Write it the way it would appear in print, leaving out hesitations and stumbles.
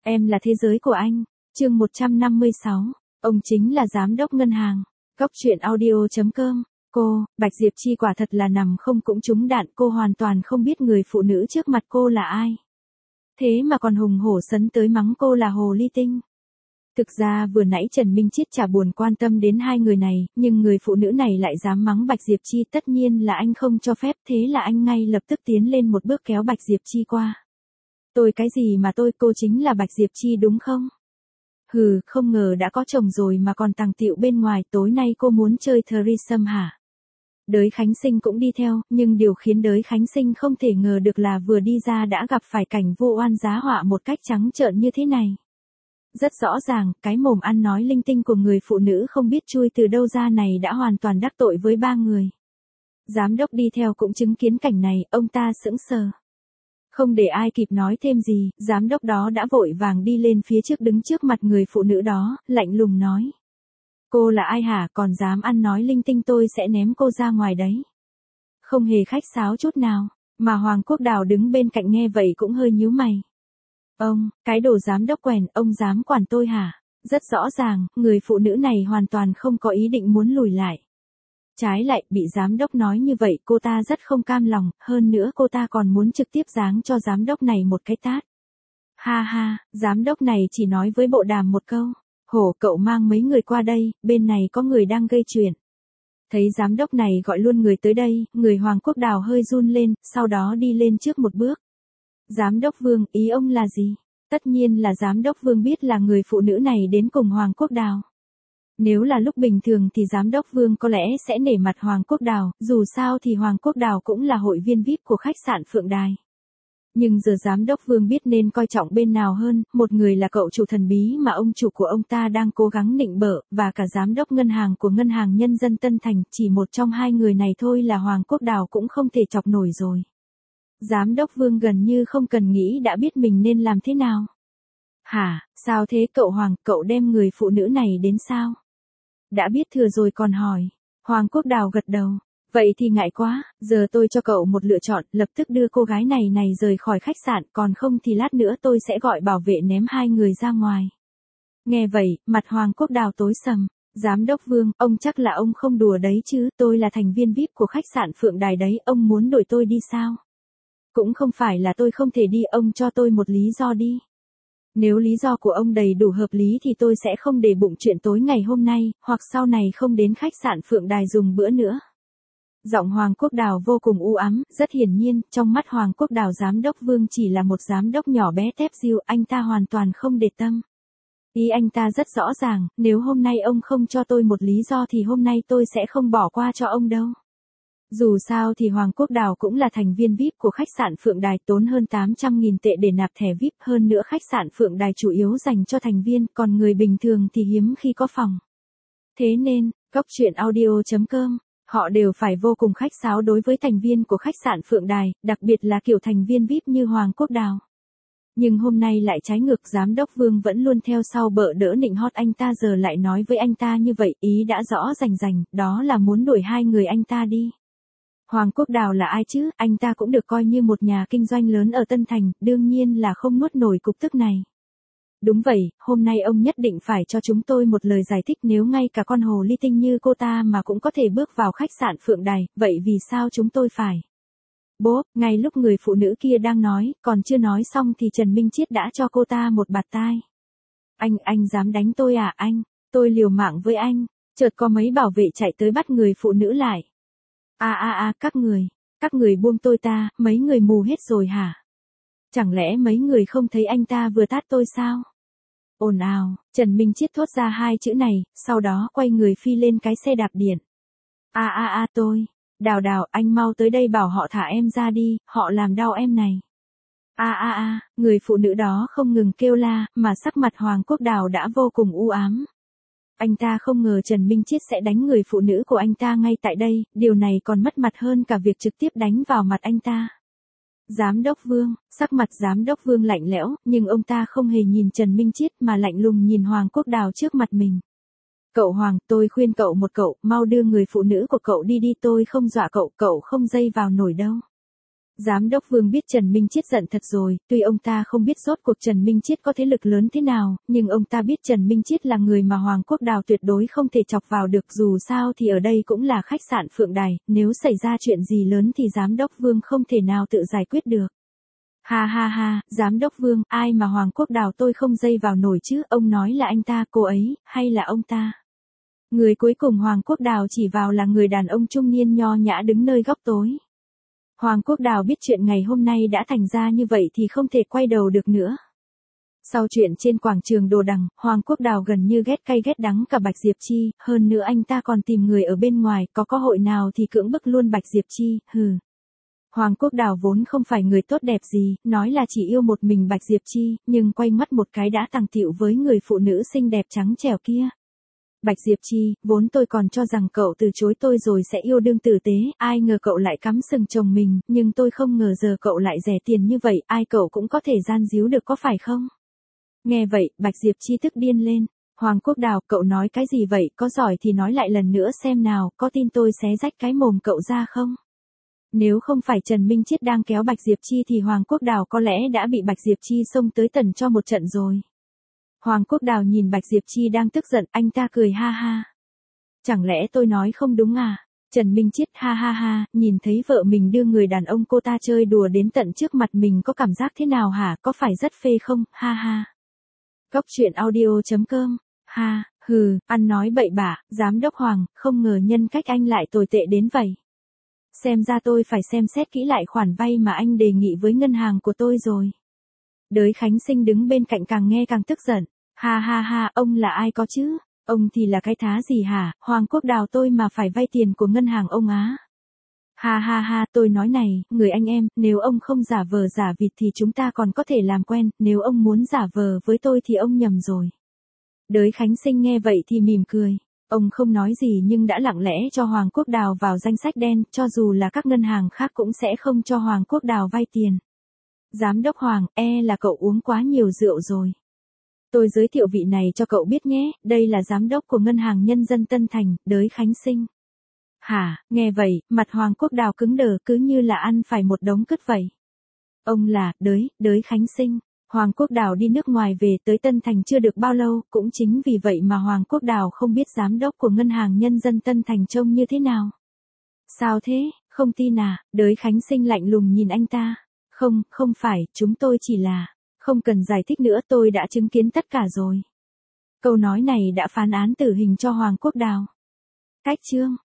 Em là thế giới của anh. Chương 156. Ông chính là giám đốc ngân hàng. Góc truyện audio.com. Cô, Bạch Diệp Chi quả thật là nằm không cũng trúng đạn, cô hoàn toàn không biết người phụ nữ trước mặt cô là ai. Thế mà còn hùng hổ sấn tới mắng cô là hồ ly tinh. Thực ra vừa nãy Trần Minh Chiết chả buồn quan tâm đến hai người này, nhưng người phụ nữ này lại dám mắng Bạch Diệp Chi, tất nhiên là anh không cho phép, thế là anh ngay lập tức tiến lên một bước kéo Bạch Diệp Chi qua. Tôi cái gì mà tôi, cô chính là Bạch Diệp Chi đúng không? Hừ, không ngờ đã có chồng rồi mà còn tàng tiệu bên ngoài, tối nay cô muốn chơi threesome hả? Đới Khánh Sinh cũng đi theo, nhưng điều khiến Đới Khánh Sinh không thể ngờ được là vừa đi ra đã gặp phải cảnh vô oan giá họa một cách trắng trợn như thế này. Rất rõ ràng, cái mồm ăn nói linh tinh của người phụ nữ không biết chui từ đâu ra này đã hoàn toàn đắc tội với ba người. Giám đốc đi theo cũng chứng kiến cảnh này, ông ta sững sờ. Không để ai kịp nói thêm gì, giám đốc đó đã vội vàng đi lên phía trước đứng trước mặt người phụ nữ đó, lạnh lùng nói. Cô là ai hả, còn dám ăn nói linh tinh, tôi sẽ ném cô ra ngoài đấy. Không hề khách sáo chút nào, mà Hoàng Quốc Đào đứng bên cạnh nghe vậy cũng hơi nhíu mày. Ông, cái đồ giám đốc quèn, ông dám quản tôi hả? Rất rõ ràng, người phụ nữ này hoàn toàn không có ý định muốn lùi lại. Trái lại, bị giám đốc nói như vậy cô ta rất không cam lòng, hơn nữa cô ta còn muốn trực tiếp giáng cho giám đốc này một cái tát. Ha ha, giám đốc này chỉ nói với bộ đàm một câu. Hổ, cậu mang mấy người qua đây, bên này có người đang gây chuyện. Thấy giám đốc này gọi luôn người tới đây, người Hoàng Quốc Đào hơi run lên, sau đó đi lên trước một bước. Giám đốc Vương, ý ông là gì? Tất nhiên là giám đốc Vương biết là người phụ nữ này đến cùng Hoàng Quốc Đào. Nếu là lúc bình thường thì giám đốc Vương có lẽ sẽ nể mặt Hoàng Quốc Đào, dù sao thì Hoàng Quốc Đào cũng là hội viên VIP của khách sạn Phượng Đài. Nhưng giờ giám đốc Vương biết nên coi trọng bên nào hơn, một người là cậu chủ thần bí mà ông chủ của ông ta đang cố gắng nịnh bợ, và cả giám đốc ngân hàng của Ngân hàng Nhân dân Tân Thành, chỉ một trong hai người này thôi là Hoàng Quốc Đào cũng không thể chọc nổi rồi. Giám đốc Vương gần như không cần nghĩ đã biết mình nên làm thế nào. Hả, sao thế cậu Hoàng, cậu đem người phụ nữ này đến sao? Đã biết thừa rồi còn hỏi. Hoàng Quốc Đào gật đầu. Vậy thì ngại quá, giờ tôi cho cậu một lựa chọn, lập tức đưa cô gái này rời khỏi khách sạn, còn không thì lát nữa tôi sẽ gọi bảo vệ ném hai người ra ngoài. Nghe vậy, mặt Hoàng Quốc Đào tối sầm. Giám đốc Vương, ông chắc là ông không đùa đấy chứ, tôi là thành viên VIP của khách sạn Phượng Đài đấy, ông muốn đuổi tôi đi sao? Cũng không phải là tôi không thể đi, ông cho tôi một lý do đi. Nếu lý do của ông đầy đủ hợp lý thì tôi sẽ không để bụng chuyện tối ngày hôm nay, hoặc sau này không đến khách sạn Phượng Đài dùng bữa nữa. Giọng Hoàng Quốc Đào vô cùng u ám, rất hiển nhiên, trong mắt Hoàng Quốc Đào giám đốc Vương chỉ là một giám đốc nhỏ bé tép diêu, anh ta hoàn toàn không để tâm. Ý anh ta rất rõ ràng, nếu hôm nay ông không cho tôi một lý do thì hôm nay tôi sẽ không bỏ qua cho ông đâu. Dù sao thì Hoàng Quốc Đào cũng là thành viên VIP của khách sạn Phượng Đài, tốn hơn 800.000 tệ để nạp thẻ VIP, hơn nữa khách sạn Phượng Đài chủ yếu dành cho thành viên, còn người bình thường thì hiếm khi có phòng. Thế nên, góc truyện audio.com, họ đều phải vô cùng khách sáo đối với thành viên của khách sạn Phượng Đài, đặc biệt là kiểu thành viên VIP như Hoàng Quốc Đào. Nhưng hôm nay lại trái ngược, giám đốc Vương vẫn luôn theo sau bợ đỡ nịnh hót anh ta, giờ lại nói với anh ta như vậy, ý đã rõ rành rành, đó là muốn đuổi hai người anh ta đi. Hoàng Quốc Đào là ai chứ, anh ta cũng được coi như một nhà kinh doanh lớn ở Tân Thành, đương nhiên là không nuốt nổi cục tức này. Đúng vậy, hôm nay ông nhất định phải cho chúng tôi một lời giải thích, nếu ngay cả con hồ ly tinh như cô ta mà cũng có thể bước vào khách sạn Phượng Đài, vậy vì sao chúng tôi phải? Bố, ngay lúc người phụ nữ kia đang nói, còn chưa nói xong thì Trần Minh Chiết đã cho cô ta một bạt tai. Anh dám đánh tôi à anh? Tôi liều mạng với anh. Chợt có mấy bảo vệ chạy tới bắt người phụ nữ lại. Các người buông tôi ta, mấy người mù hết rồi hả? Chẳng lẽ mấy người không thấy anh ta vừa tát tôi sao? Ồn ào, Trần Minh Chiết thốt ra hai chữ này, sau đó quay người phi lên cái xe đạp điện. Tôi, Đào, anh mau tới đây bảo họ thả em ra đi, họ làm đau em này. Người phụ nữ đó không ngừng kêu la, mà sắc mặt Hoàng Quốc Đào đã vô cùng u ám. Anh ta không ngờ Trần Minh Chiết sẽ đánh người phụ nữ của anh ta ngay tại đây, điều này còn mất mặt hơn cả việc trực tiếp đánh vào mặt anh ta. Giám đốc Vương, sắc mặt giám đốc Vương lạnh lẽo, nhưng ông ta không hề nhìn Trần Minh Chiết mà lạnh lùng nhìn Hoàng Quốc Đào trước mặt mình. Cậu Hoàng, tôi khuyên cậu một cậu, mau đưa người phụ nữ của cậu đi đi, tôi không dọa cậu, cậu không dây vào nổi đâu. Giám đốc Vương biết Trần Minh Chiết giận thật rồi, tuy ông ta không biết rốt cuộc Trần Minh Chiết có thế lực lớn thế nào, nhưng ông ta biết Trần Minh Chiết là người mà Hoàng Quốc Đào tuyệt đối không thể chọc vào được, dù sao thì ở đây cũng là khách sạn Phượng Đài, nếu xảy ra chuyện gì lớn thì Giám đốc Vương không thể nào tự giải quyết được. Ha ha ha, Giám đốc Vương, ai mà Hoàng Quốc Đào tôi không dây vào nổi chứ, ông nói là anh ta, cô ấy, hay là ông ta? Người cuối cùng Hoàng Quốc Đào chỉ vào là người đàn ông trung niên nho nhã đứng nơi góc tối. Hoàng Quốc Đào biết chuyện ngày hôm nay đã thành ra như vậy thì không thể quay đầu được nữa. Sau chuyện trên quảng trường Đồ Đằng, Hoàng Quốc Đào gần như ghét cay ghét đắng cả Bạch Diệp Chi, hơn nữa anh ta còn tìm người ở bên ngoài, có cơ hội nào thì cưỡng bức luôn Bạch Diệp Chi, hừ. Hoàng Quốc Đào vốn không phải người tốt đẹp gì, nói là chỉ yêu một mình Bạch Diệp Chi, nhưng quay mắt một cái đã tằng tịu với người phụ nữ xinh đẹp trắng trẻo kia. Bạch Diệp Chi, vốn tôi còn cho rằng cậu từ chối tôi rồi sẽ yêu đương tử tế, ai ngờ cậu lại cắm sừng chồng mình, nhưng tôi không ngờ giờ cậu lại rẻ tiền như vậy, ai cậu cũng có thể gian díu được có phải không? Nghe vậy, Bạch Diệp Chi tức điên lên. Hoàng Quốc Đào, cậu nói cái gì vậy, có giỏi thì nói lại lần nữa xem nào, có tin tôi xé rách cái mồm cậu ra không? Nếu không phải Trần Minh Chiết đang kéo Bạch Diệp Chi thì Hoàng Quốc Đào có lẽ đã bị Bạch Diệp Chi xông tới tần cho một trận rồi. Hoàng Quốc Đào nhìn Bạch Diệp Chi đang tức giận, anh ta cười ha ha. Chẳng lẽ tôi nói không đúng à? Trần Minh Chiết ha ha ha, nhìn thấy vợ mình đưa người đàn ông cô ta chơi đùa đến tận trước mặt mình có cảm giác thế nào hả, có phải rất phê không, ha ha. Góc truyện audio.com, ha, hừ, ăn nói bậy bạ, giám đốc Hoàng, không ngờ nhân cách anh lại tồi tệ đến vậy. Xem ra tôi phải xem xét kỹ lại khoản vay mà anh đề nghị với ngân hàng của tôi rồi. Đới Khánh Sinh đứng bên cạnh càng nghe càng tức giận. Ha ha ha, ông là ai có chứ? Ông thì là cái thá gì hả? Hoàng Quốc Đào tôi mà phải vay tiền của ngân hàng ông á. Ha ha ha, tôi nói này, người anh em, nếu ông không giả vờ giả vịt thì chúng ta còn có thể làm quen, nếu ông muốn giả vờ với tôi thì ông nhầm rồi. Đới Khánh Sinh nghe vậy thì mỉm cười. Ông không nói gì nhưng đã lặng lẽ cho Hoàng Quốc Đào vào danh sách đen, cho dù là các ngân hàng khác cũng sẽ không cho Hoàng Quốc Đào vay tiền. Giám đốc Hoàng, là cậu uống quá nhiều rượu rồi. Tôi giới thiệu vị này cho cậu biết nhé, đây là giám đốc của Ngân hàng Nhân dân Tân Thành, Đới Khánh Sinh. Hả, nghe vậy, mặt Hoàng Quốc Đào cứng đờ cứ như là ăn phải một đống cứt vậy. Ông là, Đới Khánh Sinh. Hoàng Quốc Đào đi nước ngoài về tới Tân Thành chưa được bao lâu, cũng chính vì vậy mà Hoàng Quốc Đào không biết giám đốc của Ngân hàng Nhân dân Tân Thành trông như thế nào. Sao thế, không tin à, Đới Khánh Sinh lạnh lùng nhìn anh ta. Không phải, chúng tôi chỉ là, không cần giải thích nữa, tôi đã chứng kiến tất cả rồi. Câu nói này đã phán án tử hình cho Hoàng Quốc Đào. Cách chương